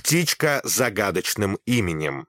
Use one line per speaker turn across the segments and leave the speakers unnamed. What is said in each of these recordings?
Птичка с загадочным именем.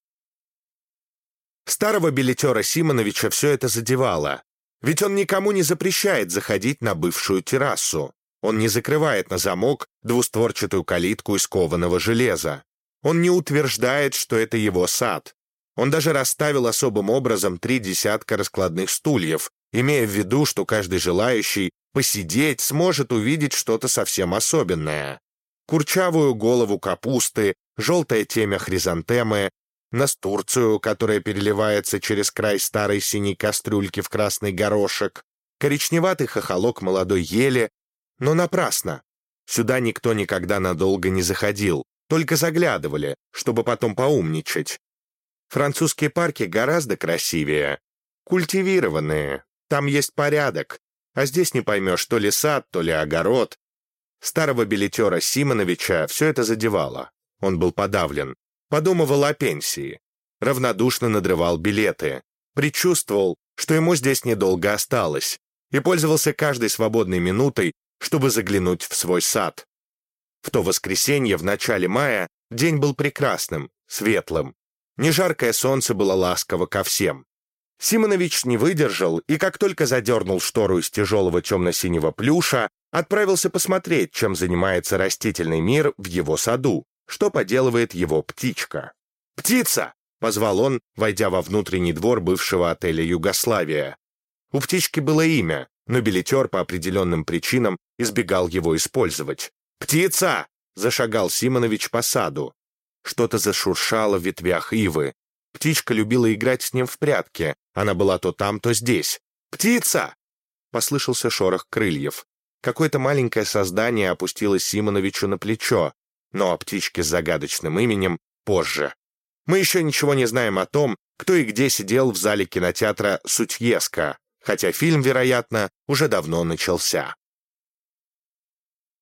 Старого билетера Симоновича все это задевало. Ведь он никому не запрещает заходить на бывшую террасу. Он не закрывает на замок двустворчатую калитку из кованого железа. Он не утверждает, что это его сад. Он даже расставил особым образом 3 десятка раскладных стульев, имея в виду, что каждый желающий посидеть сможет увидеть что-то совсем особенное. Курчавую голову капусты, желтое темя хризантемы, настурцию, которая переливается через край старой синей кастрюльки в красный горошек, коричневатый хохолок молодой ели, но напрасно. Сюда никто никогда надолго не заходил, только заглядывали, чтобы потом поумничать. Французские парки гораздо красивее, культивированные, там есть порядок, а здесь не поймешь, то ли сад, то ли огород. Старого билетера Симоновича все это задевало. Он был подавлен, подумывал о пенсии, равнодушно надрывал билеты, предчувствовал, что ему здесь недолго осталось, и пользовался каждой свободной минутой, чтобы заглянуть в свой сад. В то воскресенье в начале мая день был прекрасным, светлым. Нежаркое солнце было ласково ко всем. Симонович не выдержал и, как только задернул штору из тяжелого темно-синего плюша, отправился посмотреть, чем занимается растительный мир в его саду, что поделывает его птичка. «Птица!» — позвал он, войдя во внутренний двор бывшего отеля «Югославия». У птички было имя, но билетер по определенным причинам избегал его использовать. «Птица!» — зашагал Симонович по саду. Что-то зашуршало в ветвях ивы. Птичка любила играть с ним в прятки. Она была то там, то здесь. «Птица!» Послышался шорох крыльев. Какое-то маленькое создание опустилось Симоновичу на плечо, но о птичке с загадочным именем позже. Мы еще ничего не знаем о том, кто и где сидел в зале кинотеатра «Сутьеска», хотя фильм, вероятно, уже давно начался.